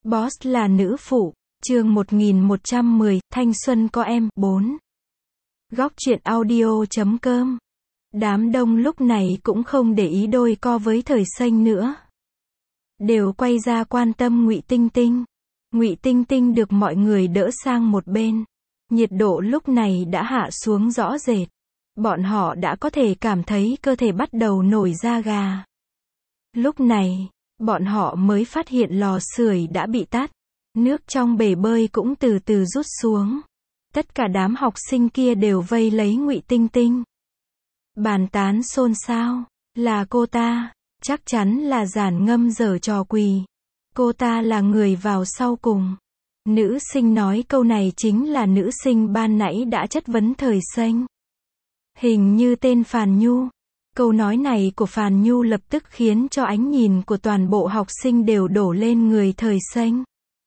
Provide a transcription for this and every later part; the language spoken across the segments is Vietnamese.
Boss là nữ phụ, chương 1110, thanh xuân có em, 4. Góc truyện audio.com. Đám đông lúc này cũng không để ý đôi co với Thời Xanh nữa. Đều quay ra quan tâm Ngụy Tinh Tinh. Ngụy Tinh Tinh được mọi người đỡ sang một bên. Nhiệt độ lúc này đã hạ xuống rõ rệt. Bọn họ đã có thể cảm thấy cơ thể bắt đầu nổi da gà. Lúc này, bọn họ mới phát hiện lò sưởi đã bị tắt. Nước trong bể bơi cũng từ từ rút xuống. Tất cả đám học sinh kia đều vây lấy Ngụy Tinh Tinh. Bàn tán xôn xao. Là cô ta. Chắc chắn là Giản Ngâm giở trò quỷ. Cô ta là người vào sau cùng. Nữ sinh nói câu này chính là nữ sinh ban nãy đã chất vấn Thời Xanh. Hình như tên Phàn Nhu. Câu nói này của Phàn Nhu lập tức khiến cho ánh nhìn của toàn bộ học sinh đều đổ lên người Thời Xanh.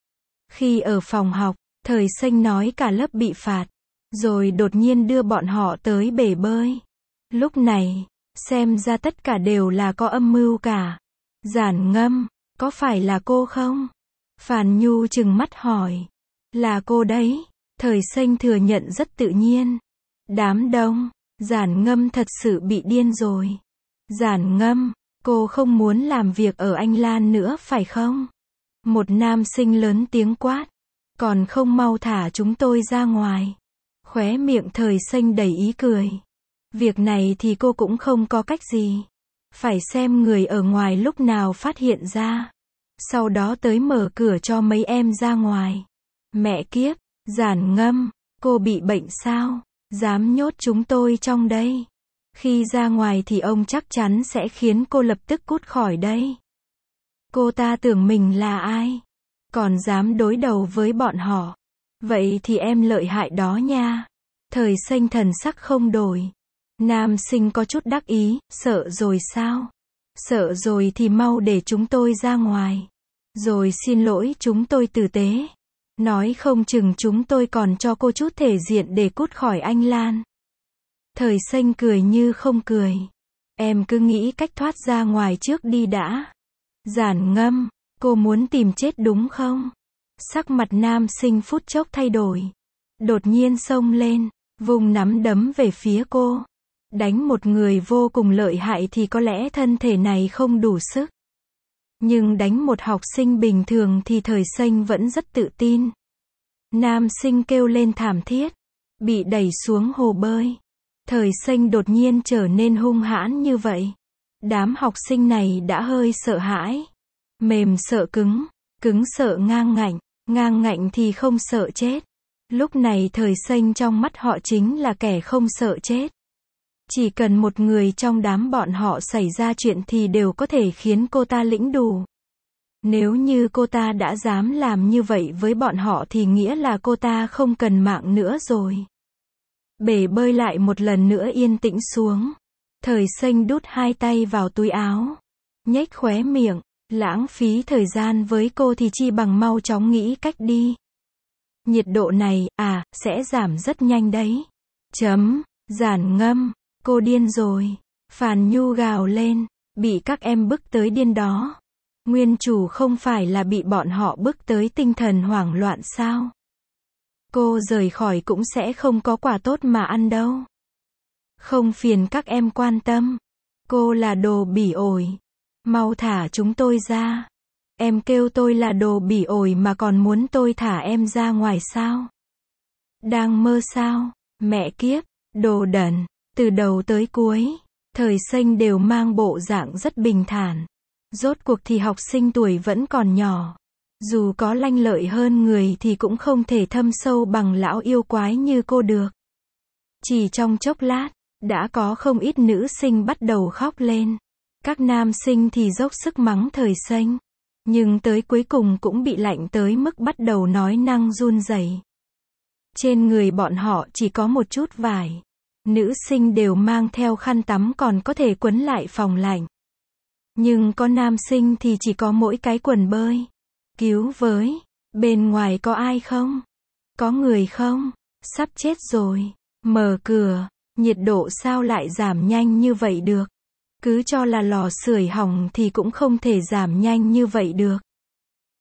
Khi ở phòng học, Thời Xanh nói cả lớp bị phạt, rồi đột nhiên đưa bọn họ tới bể bơi. Lúc này, xem ra tất cả đều là có âm mưu cả. Giản Ngâm, có phải là cô không? Phàn Nhu trừng mắt hỏi. Là cô đấy. Thời Xanh thừa nhận rất tự nhiên. Đám đông, Giản Ngâm thật sự bị điên rồi. Giản Ngâm, cô không muốn làm việc ở Anh Lan nữa phải không? Một nam sinh lớn tiếng quát. Còn không mau thả chúng tôi ra ngoài. Khóe miệng Thời Xanh đầy ý cười. Việc này thì cô cũng không có cách gì. Phải xem người ở ngoài lúc nào phát hiện ra. Sau đó tới mở cửa cho mấy em ra ngoài. Mẹ kiếp, Giản Ngâm, cô bị bệnh sao? Dám nhốt chúng tôi trong đây. Khi ra ngoài thì ông chắc chắn sẽ khiến cô lập tức cút khỏi đây. Cô ta tưởng mình là ai? Còn dám đối đầu với bọn họ. Vậy thì em lợi hại đó nha. Thời Xanh thần sắc không đổi. Nam sinh có chút đắc ý, sợ rồi sao? Sợ rồi thì mau để chúng tôi ra ngoài. Rồi xin lỗi chúng tôi tử tế. Nói không chừng chúng tôi còn cho cô chút thể diện để cút khỏi Anh Lan. Thời Xanh cười như không cười. Em cứ nghĩ cách thoát ra ngoài trước đi đã. Giản Ngâm, cô muốn tìm chết đúng không? Sắc mặt nam sinh phút chốc thay đổi. Đột nhiên xông lên, vùng nắm đấm về phía cô. Đánh một người vô cùng lợi hại thì có lẽ thân thể này không đủ sức. Nhưng đánh một học sinh bình thường thì Thời Xanh vẫn rất tự tin. Nam sinh kêu lên thảm thiết. Bị đẩy xuống hồ bơi. Thời Xanh đột nhiên trở nên hung hãn như vậy. Đám học sinh này đã hơi sợ hãi. Mềm sợ cứng, cứng sợ ngang ngạnh thì không sợ chết. Lúc này Thời Xanh trong mắt họ chính là kẻ không sợ chết. Chỉ cần một người trong đám bọn họ xảy ra chuyện thì đều có thể khiến cô ta lĩnh đủ. Nếu như cô ta đã dám làm như vậy với bọn họ thì nghĩa là cô ta không cần mạng nữa rồi. Bể bơi lại một lần nữa yên tĩnh xuống. Thời Xanh đút hai tay vào túi áo. Nhếch khóe miệng. Lãng phí thời gian với cô thì chi bằng mau chóng nghĩ cách đi. Nhiệt độ này, sẽ giảm rất nhanh đấy. Giản Ngâm, cô điên rồi. Phàn Nhu gào lên. Bị các em bức tới điên đó. Nguyên chủ không phải là bị bọn họ bức tới tinh thần hoảng loạn sao? Cô rời khỏi cũng sẽ không có quà tốt mà ăn đâu. Không phiền các em quan tâm. Cô là đồ bỉ ổi. Mau thả chúng tôi ra. Em kêu tôi là đồ bỉ ổi mà còn muốn tôi thả em ra ngoài sao? Đang mơ sao? Mẹ kiếp, đồ đần. Từ đầu tới cuối, Thời Xanh đều mang bộ dạng rất bình thản. Rốt cuộc thì học sinh tuổi vẫn còn nhỏ. Dù có lanh lợi hơn người thì cũng không thể thâm sâu bằng lão yêu quái như cô được. Chỉ trong chốc lát, đã có không ít nữ sinh bắt đầu khóc lên. Các nam sinh thì dốc sức mắng Thời Xanh. Nhưng tới cuối cùng cũng bị lạnh tới mức bắt đầu nói năng run rẩy. Trên người bọn họ chỉ có một chút vải. Nữ sinh đều mang theo khăn tắm còn có thể quấn lại phòng lạnh. Nhưng có nam sinh thì chỉ có mỗi cái quần bơi. Cứu với, bên ngoài có ai không? Có người không? Sắp chết rồi. Mở cửa, nhiệt độ sao lại giảm nhanh như vậy được? Cứ cho là lò sưởi hỏng thì cũng không thể giảm nhanh như vậy được.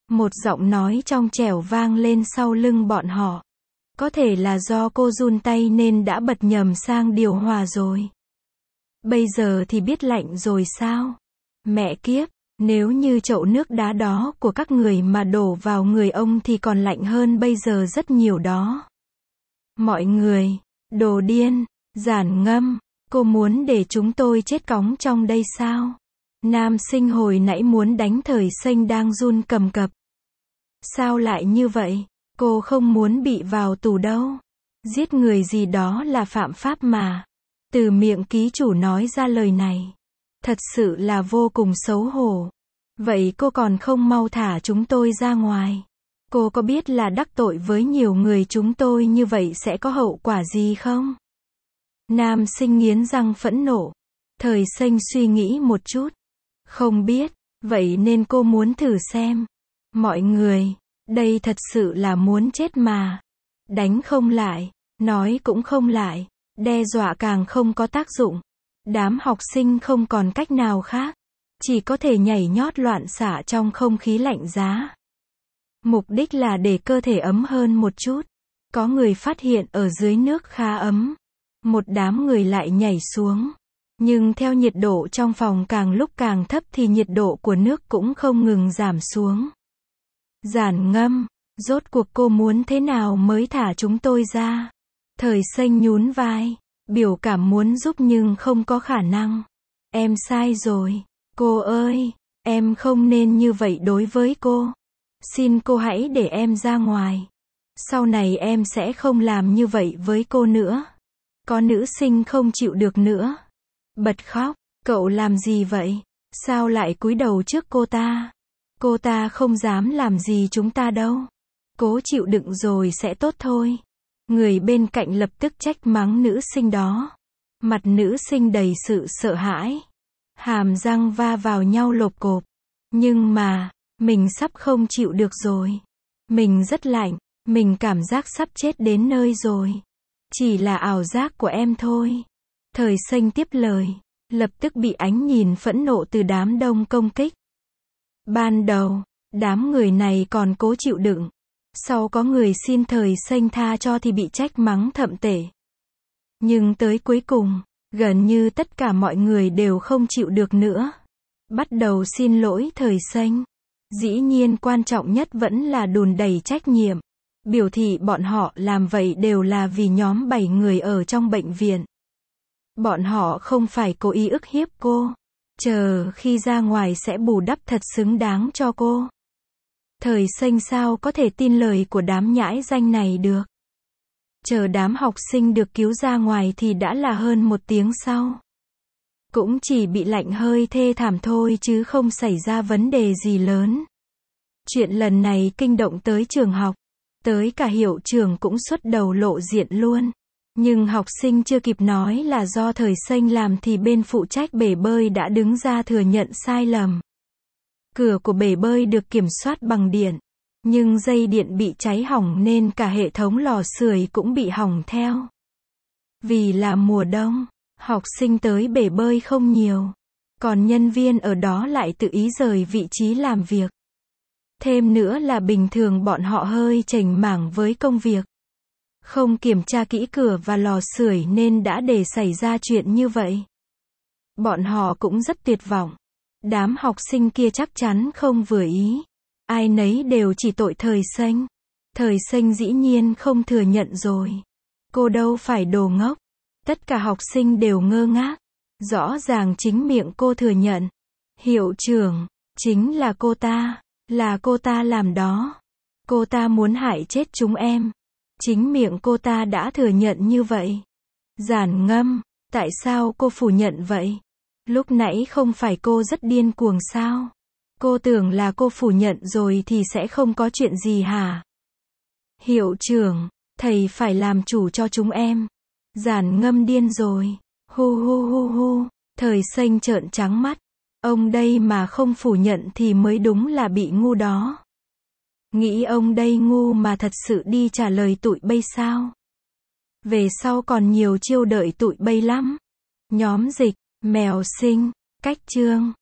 Một giọng nói trong trẻo vang lên sau lưng bọn họ. Có thể là do cô run tay nên đã bật nhầm sang điều hòa rồi. Bây giờ thì biết lạnh rồi sao? Mẹ kiếp, nếu như chậu nước đá đó của các người mà đổ vào người ông thì còn lạnh hơn bây giờ rất nhiều đó. Mọi người, đồ điên, Giản Ngâm, cô muốn để chúng tôi chết cóng trong đây sao? Nam sinh hồi nãy muốn đánh Thời Xanh đang run cầm cập. Sao lại như vậy? Cô không muốn bị vào tù đâu. Giết người gì đó là phạm pháp mà. Từ miệng ký chủ nói ra lời này. Thật sự là vô cùng xấu hổ. Vậy cô còn không mau thả chúng tôi ra ngoài? Cô có biết là đắc tội với nhiều người chúng tôi như vậy sẽ có hậu quả gì không? Nam sinh nghiến răng phẫn nộ. Thời Xanh suy nghĩ một chút. Không biết, vậy nên cô muốn thử xem. Mọi người, đây thật sự là muốn chết mà. Đánh không lại, nói cũng không lại, đe dọa càng không có tác dụng. Đám học sinh không còn cách nào khác, chỉ có thể nhảy nhót loạn xạ trong không khí lạnh giá. Mục đích là để cơ thể ấm hơn một chút. Có người phát hiện ở dưới nước khá ấm. Một đám người lại nhảy xuống. Nhưng theo nhiệt độ trong phòng càng lúc càng thấp thì nhiệt độ của nước cũng không ngừng giảm xuống. Giản Ngâm, rốt cuộc cô muốn thế nào mới thả chúng tôi ra? Thời Xanh nhún vai, biểu cảm muốn giúp nhưng không có khả năng. Em sai rồi, cô ơi, em không nên như vậy đối với cô. Xin cô hãy để em ra ngoài. Sau này em sẽ không làm như vậy với cô nữa. Có nữ sinh không chịu được nữa. Bật khóc, cậu làm gì vậy? Sao lại cúi đầu trước cô ta? Cô ta không dám làm gì chúng ta đâu. Cố chịu đựng rồi sẽ tốt thôi. Người bên cạnh lập tức trách mắng nữ sinh đó. Mặt nữ sinh đầy sự sợ hãi. Hàm răng va vào nhau lộp cộp. Nhưng mà, mình sắp không chịu được rồi. Mình rất lạnh, mình cảm giác sắp chết đến nơi rồi. Chỉ là ảo giác của em thôi. Thời Xanh tiếp lời, lập tức bị ánh nhìn phẫn nộ từ đám đông công kích. Ban đầu, đám người này còn cố chịu đựng. Sau có người xin Thời Xanh tha cho thì bị trách mắng thậm tệ. Nhưng tới cuối cùng, gần như tất cả mọi người đều không chịu được nữa. Bắt đầu xin lỗi Thời Xanh. Dĩ nhiên quan trọng nhất vẫn là đùn đẩy trách nhiệm. Biểu thị bọn họ làm vậy đều là vì nhóm 7 người ở trong bệnh viện. Bọn họ không phải cố ý ức hiếp cô. Chờ khi ra ngoài sẽ bù đắp thật xứng đáng cho cô. Thời Xanh sao có thể tin lời của đám nhãi danh này được. Chờ đám học sinh được cứu ra ngoài thì đã là hơn 1 tiếng sau. Cũng chỉ bị lạnh hơi thê thảm thôi chứ không xảy ra vấn đề gì lớn. Chuyện lần này kinh động tới trường học. Tới cả hiệu trưởng cũng xuất đầu lộ diện luôn. Nhưng học sinh chưa kịp nói là do Thời Xanh làm thì bên phụ trách bể bơi đã đứng ra thừa nhận sai lầm. Cửa của bể bơi được kiểm soát bằng điện. Nhưng dây điện bị cháy hỏng nên cả hệ thống lò sưởi cũng bị hỏng theo. Vì là mùa đông, học sinh tới bể bơi không nhiều. Còn nhân viên ở đó lại tự ý rời vị trí làm việc. Thêm nữa là bình thường bọn họ hơi chểnh mảng với công việc. Không kiểm tra kỹ cửa và lò sưởi nên đã để xảy ra chuyện như vậy. Bọn họ cũng rất tuyệt vọng. Đám học sinh kia chắc chắn không vừa ý. Ai nấy đều chỉ tội Thời Xanh. Thời Xanh dĩ nhiên không thừa nhận rồi. Cô đâu phải đồ ngốc. Tất cả học sinh đều ngơ ngác. Rõ ràng chính miệng cô thừa nhận. Hiệu trưởng, chính là cô ta. Là cô ta làm đó. Cô ta muốn hại chết chúng em. Chính miệng cô ta đã thừa nhận như vậy. Giản Ngâm, tại sao cô phủ nhận vậy? Lúc nãy không phải cô rất điên cuồng sao? Cô tưởng là cô phủ nhận rồi thì sẽ không có chuyện gì hả? Hiệu trưởng, thầy phải làm chủ cho chúng em. Giản Ngâm điên rồi. Hu hu hu hu. Thời Xanh trợn trắng mắt. Ông đây mà không phủ nhận thì mới đúng là bị ngu đó. Nghĩ ông đây ngu mà thật sự đi trả lời tụi bay sao? Về sau còn nhiều chiêu đợi tụi bay lắm. Nhóm dịch, mèo sinh, cách chương.